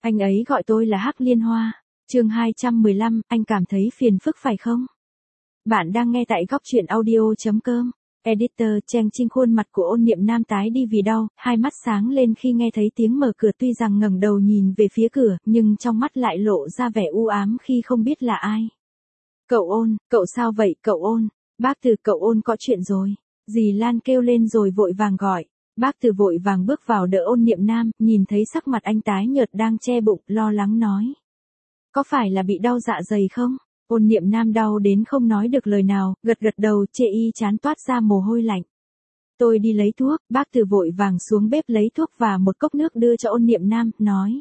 Anh ấy gọi tôi là Hắc Liên Hoa. Chương 215, anh cảm thấy phiền phức phải không? Bạn đang nghe tại góc truyện audio.com. Editor Cheng Trinh, khuôn mặt của Ôn Niệm Nam tái đi vì đau, hai mắt sáng lên khi nghe thấy tiếng mở cửa, tuy rằng ngẩng đầu nhìn về phía cửa, nhưng trong mắt lại lộ ra vẻ u ám khi không biết là ai. Cậu Ôn, cậu sao vậy, cậu Ôn? Bác Từ, cậu Ôn có chuyện rồi. Dì Lan kêu lên rồi vội vàng gọi. Bác Từ vội vàng bước vào đỡ Ôn Niệm Nam, nhìn thấy sắc mặt anh tái nhợt đang che bụng, lo lắng nói. Có phải là bị đau dạ dày không? Ôn Niệm Nam đau đến không nói được lời nào, gật gật đầu, chê y chán toát ra mồ hôi lạnh. Tôi đi lấy thuốc. Bác Từ vội vàng xuống bếp lấy thuốc và một cốc nước đưa cho Ôn Niệm Nam, nói.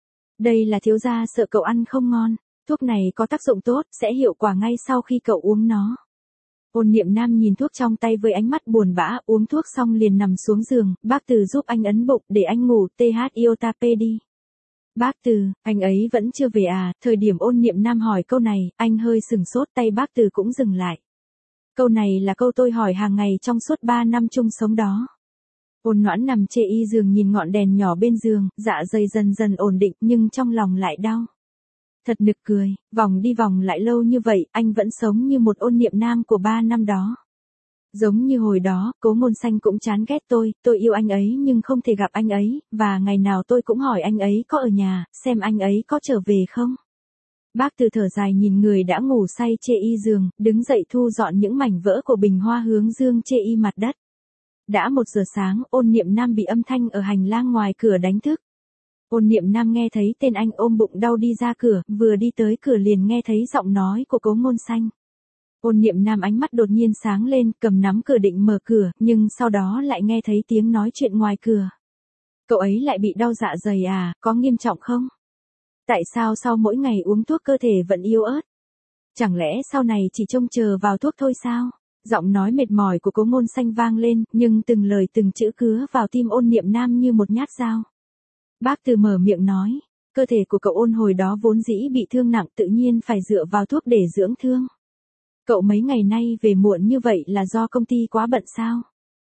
Đây là thiếu gia sợ cậu ăn không ngon. Thuốc này có tác dụng tốt, sẽ hiệu quả ngay sau khi cậu uống nó. Ôn Niệm Nam nhìn thuốc trong tay với ánh mắt buồn bã, uống thuốc xong liền nằm xuống giường, bác Từ giúp anh ấn bụng để anh ngủ, iota đi. Bác Từ, anh ấy vẫn chưa về à? Thời điểm Ôn Niệm Nam hỏi câu này, anh hơi sừng sốt, tay bác Từ cũng dừng lại. Câu này là câu tôi hỏi hàng ngày trong suốt 3 năm chung sống đó. Ôn Noãn nằm chê y giường nhìn ngọn đèn nhỏ bên giường, dạ dày dần dần ổn định nhưng trong lòng lại đau. Thật nực cười, vòng đi vòng lại lâu như vậy, anh vẫn sống như một Ôn Niệm Nam của 3 năm đó. Giống như hồi đó, Cố Ngôn Xanh cũng chán ghét tôi yêu anh ấy nhưng không thể gặp anh ấy, và ngày nào tôi cũng hỏi anh ấy có ở nhà, xem anh ấy có trở về không. Bác Từ thở dài nhìn người đã ngủ say chê y giường, đứng dậy thu dọn những mảnh vỡ của bình hoa hướng dương chê y mặt đất. Đã 1 giờ sáng, Ôn Niệm Nam bị âm thanh ở hành lang ngoài cửa đánh thức. Ôn Niệm Nam nghe thấy tên anh ôm bụng đau đi ra cửa, vừa đi tới cửa liền nghe thấy giọng nói của Cố Ngôn Xanh. Ôn Niệm Nam ánh mắt đột nhiên sáng lên, cầm nắm cửa định mở cửa, nhưng sau đó lại nghe thấy tiếng nói chuyện ngoài cửa. Cậu ấy lại bị đau dạ dày à, có nghiêm trọng không? Tại sao sau mỗi ngày uống thuốc cơ thể vẫn yếu ớt? Chẳng lẽ sau này chỉ trông chờ vào thuốc thôi sao? Giọng nói mệt mỏi của Cố Ngôn Xanh vang lên, nhưng từng lời từng chữ cứa vào tim Ôn Niệm Nam như một nhát dao. Bác Từ mở miệng nói, cơ thể của cậu Ôn hồi đó vốn dĩ bị thương nặng, tự nhiên phải dựa vào thuốc để dưỡng thương. Cậu mấy ngày nay về muộn như vậy là do công ty quá bận sao?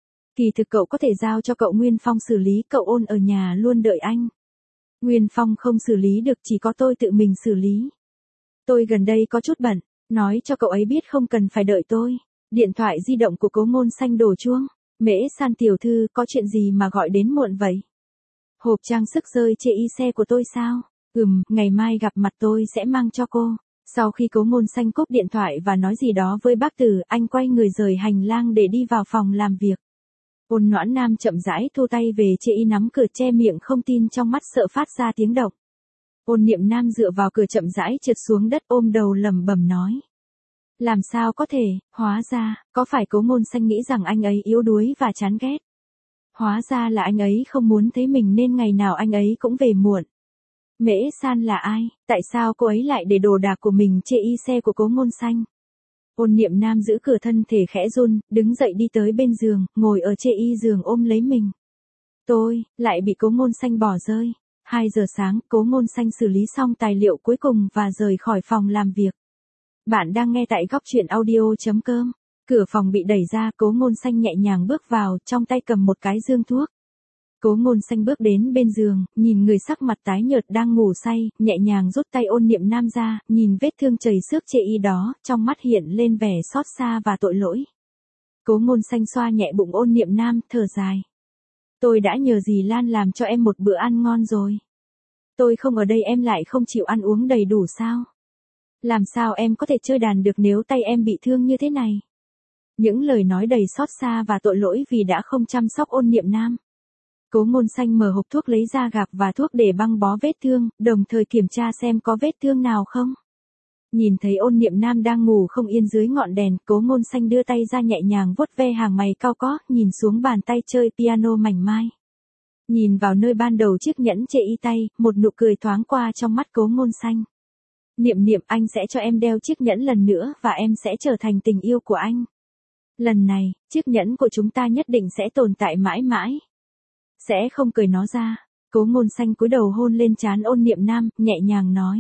Kỳ thực cậu có thể giao cho cậu Nguyên Phong xử lý, cậu Ôn ở nhà luôn đợi anh. Nguyên Phong không xử lý được, chỉ có tôi tự mình xử lý. Tôi gần đây có chút bận, nói cho cậu ấy biết không cần phải đợi tôi. Điện thoại di động của Cố Ngôn Xanh đổ chuông. Mễ San tiểu thư, có chuyện gì mà gọi đến muộn vậy? Hộp trang sức rơi chê y xe của tôi sao? Ngày mai gặp mặt tôi sẽ mang cho cô. Sau khi Cố Ngôn Xanh cúp điện thoại và nói gì đó với bác Từ, anh quay người rời hành lang để đi vào phòng làm việc. Ôn Noãn Nam chậm rãi thu tay về chê y, nắm cửa che miệng không tin trong mắt, sợ phát ra tiếng động. Ôn Niệm Nam dựa vào cửa chậm rãi trượt xuống đất, ôm đầu lẩm bẩm nói. Làm sao có thể, hóa ra, có phải Cố Ngôn Xanh nghĩ rằng anh ấy yếu đuối và chán ghét? Hóa ra là anh ấy không muốn thấy mình nên ngày nào anh ấy cũng về muộn. Mễ San là ai? Tại sao cô ấy lại để đồ đạc của mình chê y xe của Cố Ngôn Xanh? Ôn Niệm Nam giữ cửa, thân thể khẽ run, đứng dậy đi tới bên giường, ngồi ở chê y giường ôm lấy mình. Tôi, lại bị Cố Ngôn Xanh bỏ rơi. 2 giờ sáng, Cố Ngôn Xanh xử lý xong tài liệu cuối cùng và rời khỏi phòng làm việc. Bạn đang nghe tại góc truyện audio.com. Cửa phòng bị đẩy ra, Cố Ngôn Xanh nhẹ nhàng bước vào, trong tay cầm một cái dương thuốc. Cố Ngôn Xanh bước đến bên giường, nhìn người sắc mặt tái nhợt đang ngủ say, nhẹ nhàng rút tay Ôn Niệm Nam ra, nhìn vết thương chảy xước chê y đó, trong mắt hiện lên vẻ xót xa và tội lỗi. Cố Ngôn Xanh xoa nhẹ bụng Ôn Niệm Nam, thở dài. Tôi đã nhờ dì Lan làm cho em một bữa ăn ngon rồi. Tôi không ở đây em lại không chịu ăn uống đầy đủ sao? Làm sao em có thể chơi đàn được nếu tay em bị thương như thế này? Những lời nói đầy xót xa và tội lỗi vì đã không chăm sóc Ôn Niệm Nam. Cố Ngôn Xanh mở hộp thuốc lấy ra gạc và thuốc để băng bó vết thương, đồng thời kiểm tra xem có vết thương nào không. Nhìn thấy Ôn Niệm Nam đang ngủ không yên dưới ngọn đèn, Cố Ngôn Xanh đưa tay ra nhẹ nhàng vuốt ve hàng mày cau có, nhìn xuống bàn tay chơi piano mảnh mai. Nhìn vào nơi ban đầu chiếc nhẫn chê y tay, một nụ cười thoáng qua trong mắt Cố Ngôn Xanh. Niệm Niệm, anh sẽ cho em đeo chiếc nhẫn lần nữa và em sẽ trở thành tình yêu của anh. Lần này, chiếc nhẫn của chúng ta nhất định sẽ tồn tại mãi mãi. Sẽ không cởi nó ra. Cố Ngôn Xanh cúi đầu hôn lên trán Ôn Niệm Nam, nhẹ nhàng nói.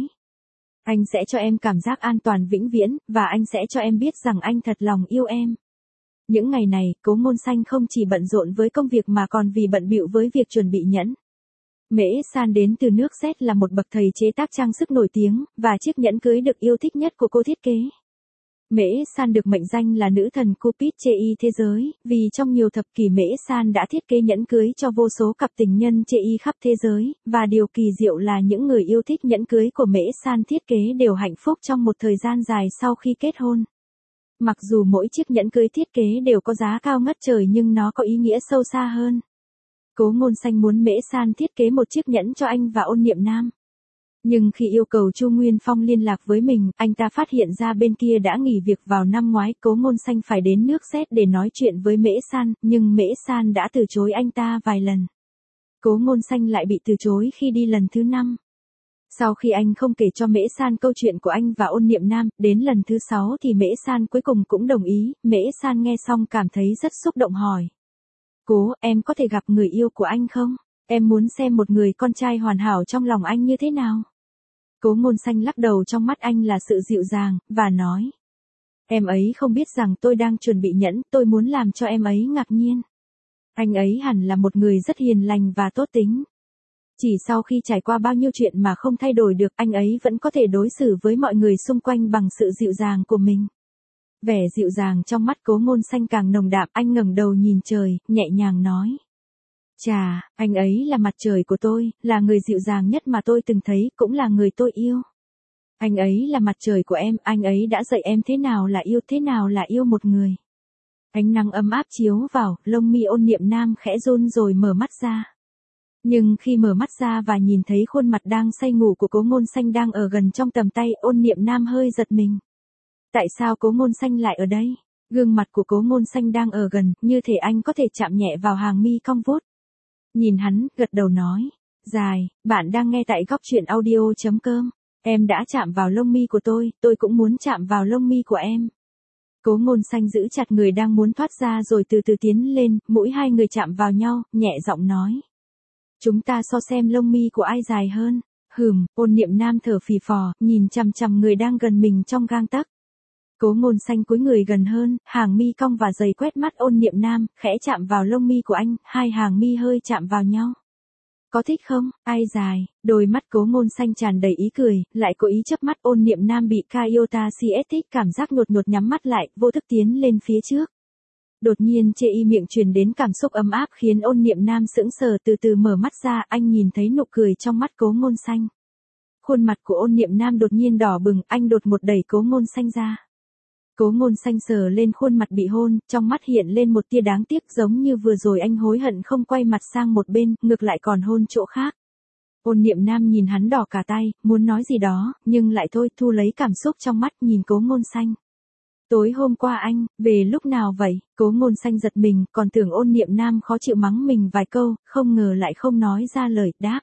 Anh sẽ cho em cảm giác an toàn vĩnh viễn, và anh sẽ cho em biết rằng anh thật lòng yêu em. Những ngày này, Cố Ngôn Xanh không chỉ bận rộn với công việc mà còn vì bận bịu với việc chuẩn bị nhẫn. Mễ San đến từ nước Z là một bậc thầy chế tác trang sức nổi tiếng, và chiếc nhẫn cưới được yêu thích nhất của cô thiết kế. Mễ San được mệnh danh là nữ thần Cupid Chei thế giới, vì trong nhiều thập kỷ Mễ San đã thiết kế nhẫn cưới cho vô số cặp tình nhân Chei khắp thế giới, và điều kỳ diệu là những người yêu thích nhẫn cưới của Mễ San thiết kế đều hạnh phúc trong một thời gian dài sau khi kết hôn. Mặc dù mỗi chiếc nhẫn cưới thiết kế đều có giá cao ngất trời nhưng nó có ý nghĩa sâu xa hơn. Cố Ngôn Xanh muốn Mễ San thiết kế một chiếc nhẫn cho anh và Ôn Niệm Nam. Nhưng khi yêu cầu Chu Nguyên Phong liên lạc với mình, anh ta phát hiện ra bên kia đã nghỉ việc vào năm ngoái. Cố Ngôn Xanh phải đến nước Z để nói chuyện với Mễ San, nhưng Mễ San đã từ chối anh ta vài lần. Cố Ngôn Xanh lại bị từ chối khi đi lần thứ 5. Sau khi anh không kể cho Mễ San câu chuyện của anh và Ôn Niệm Nam, đến lần thứ 6 thì Mễ San cuối cùng cũng đồng ý. Mễ San nghe xong cảm thấy rất xúc động hỏi. Cố, em có thể gặp người yêu của anh không? Em muốn xem một người con trai hoàn hảo trong lòng anh như thế nào. Cố Ngôn Xanh lắc đầu, trong mắt anh là sự dịu dàng, và nói. Em ấy không biết rằng tôi đang chuẩn bị nhẫn, tôi muốn làm cho em ấy ngạc nhiên. Anh ấy hẳn là một người rất hiền lành và tốt tính. Chỉ sau khi trải qua bao nhiêu chuyện mà không thay đổi được, anh ấy vẫn có thể đối xử với mọi người xung quanh bằng sự dịu dàng của mình. Vẻ dịu dàng trong mắt Cố Ngôn Xanh càng nồng đậm, anh ngẩng đầu nhìn trời, nhẹ nhàng nói. Chà, anh ấy là mặt trời của tôi, là người dịu dàng nhất mà tôi từng thấy, cũng là người tôi yêu. Anh ấy là mặt trời của em, anh ấy đã dạy em thế nào là yêu một người. Ánh nắng ấm áp chiếu vào, lông mi Ôn Niệm Nam khẽ run rồi mở mắt ra. Nhưng khi mở mắt ra và nhìn thấy khuôn mặt đang say ngủ của Cố Ngôn Xanh đang ở gần trong tầm tay, Ôn Niệm Nam hơi giật mình. Tại sao Cố Ngôn Xanh lại ở đây? Gương mặt của Cố Ngôn Xanh đang ở gần, như thể anh có thể chạm nhẹ vào hàng mi cong vút. Nhìn hắn, gật đầu nói. Dài, bạn đang nghe tại goctruyện.audio.com. Em đã chạm vào lông mi của tôi cũng muốn chạm vào lông mi của em. Cố Ngôn Xanh giữ chặt người đang muốn thoát ra rồi từ từ tiến lên, mũi hai người chạm vào nhau, nhẹ giọng nói. Chúng ta so xem lông mi của ai dài hơn. Ôn Niệm Nam thở phì phò, nhìn chằm chằm người đang gần mình trong gang tấc. Cố Ngôn Xanh cúi người gần hơn, hàng mi cong và dày quét mắt Ôn Niệm Nam, khẽ chạm vào lông mi của anh, hai hàng mi hơi chạm vào nhau. Có thích không, ai dài? Đôi mắt Cố Ngôn Xanh tràn đầy ý cười, lại cố ý chớp mắt. Ôn Niệm Nam bị Kyota CS thích cảm giác nhột nhột nhắm mắt lại, vô thức tiến lên phía trước. Đột nhiên Chei miệng truyền đến cảm xúc ấm áp khiến Ôn Niệm Nam sững sờ, từ từ mở mắt ra, anh nhìn thấy nụ cười trong mắt Cố Ngôn Xanh. Khuôn mặt của Ôn Niệm Nam đột nhiên đỏ bừng, anh đột ngột đẩy Cố Ngôn Xanh ra. Cố Ngôn Xanh sờ lên khuôn mặt bị hôn, trong mắt hiện lên một tia đáng tiếc, giống như vừa rồi anh hối hận không quay mặt sang một bên, ngược lại còn hôn chỗ khác. Ôn Niệm Nam nhìn hắn đỏ cả tay, muốn nói gì đó, nhưng lại thôi, thu lấy cảm xúc trong mắt, nhìn Cố Ngôn Xanh. Tối hôm qua anh, về lúc nào vậy? Cố Ngôn Xanh giật mình, còn tưởng Ôn Niệm Nam khó chịu mắng mình vài câu, không ngờ lại không nói ra lời, đáp.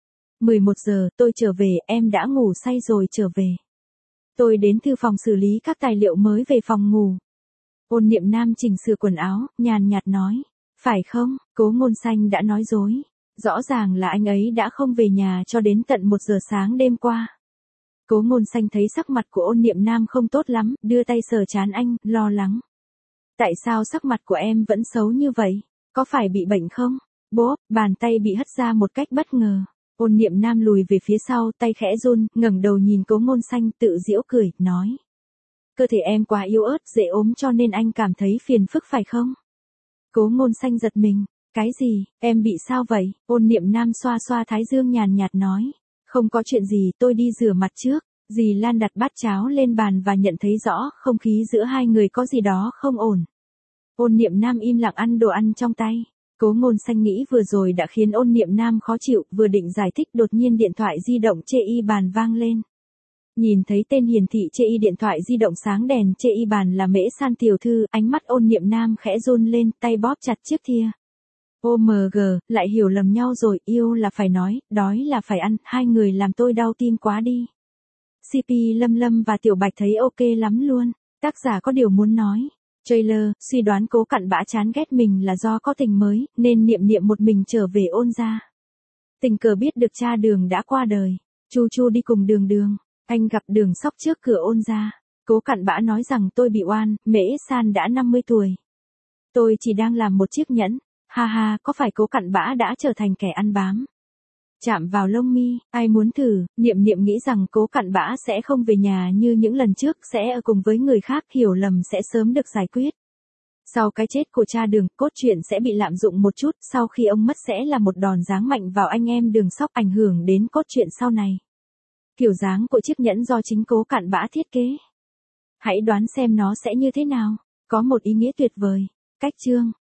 11 giờ, tôi trở về, em đã ngủ say rồi trở về. Tôi đến thư phòng xử lý các tài liệu mới về phòng ngủ. Ôn Niệm Nam chỉnh sửa quần áo, nhàn nhạt nói. Phải không? Cố Ngôn Xanh đã nói dối. Rõ ràng là anh ấy đã không về nhà cho đến tận 1 giờ sáng đêm qua. Cố Ngôn Xanh thấy sắc mặt của Ôn Niệm Nam không tốt lắm, đưa tay sờ trán anh, lo lắng. Tại sao sắc mặt của em vẫn xấu như vậy? Có phải bị bệnh không? Bốp, bàn tay bị hất ra một cách bất ngờ. Ôn Niệm Nam lùi về phía sau, tay khẽ run, ngẩng đầu nhìn Cố Ngôn Xanh, tự giễu cười, nói. Cơ thể em quá yếu ớt, dễ ốm cho nên anh cảm thấy phiền phức phải không? Cố Ngôn Xanh giật mình. Cái gì, em bị sao vậy? Ôn Niệm Nam xoa xoa thái dương nhàn nhạt nói. Không có chuyện gì, tôi đi rửa mặt trước. Dì Lan đặt bát cháo lên bàn và nhận thấy rõ không khí giữa hai người có gì đó không ổn. Ôn Niệm Nam im lặng ăn đồ ăn trong tay. Cố Ngôn Xanh nghĩ vừa rồi đã khiến Ôn Niệm Nam khó chịu, vừa định giải thích đột nhiên điện thoại di động Chei bàn vang lên. Nhìn thấy tên hiển thị Chei điện thoại di động sáng đèn Chei bàn là Mễ San tiểu thư, ánh mắt Ôn Niệm Nam khẽ run lên, tay bóp chặt chiếc thìa. OMG, lại hiểu lầm nhau rồi, yêu là phải nói, đói là phải ăn, hai người làm tôi đau tim quá đi. CP Lâm Lâm và Tiểu Bạch thấy ok lắm luôn, tác giả có điều muốn nói. Trailer, suy đoán Cố Cặn Bã chán ghét mình là do có tình mới, nên Niệm Niệm một mình trở về Ôn gia. Tình cờ biết được cha Đường đã qua đời. Chu Chu đi cùng Đường Đường, anh gặp Đường Sóc trước cửa Ôn gia. Cố Cặn Bã nói rằng tôi bị oan, Mễ San đã 50 tuổi. Tôi chỉ đang làm một chiếc nhẫn. Ha ha, có phải Cố Cặn Bã đã trở thành kẻ ăn bám? Chạm vào lông mi, ai muốn thử, Niệm Niệm nghĩ rằng Cố Cặn Bã sẽ không về nhà như những lần trước, sẽ ở cùng với người khác, hiểu lầm sẽ sớm được giải quyết. Sau cái chết của cha Đường, cốt truyện sẽ bị lạm dụng một chút, sau khi ông mất sẽ là một đòn giáng mạnh vào anh em Đường Sóc, ảnh hưởng đến cốt truyện sau này. Kiểu dáng của chiếc nhẫn do chính Cố Cặn Bã thiết kế. Hãy đoán xem nó sẽ như thế nào, có một ý nghĩa tuyệt vời. Cách chương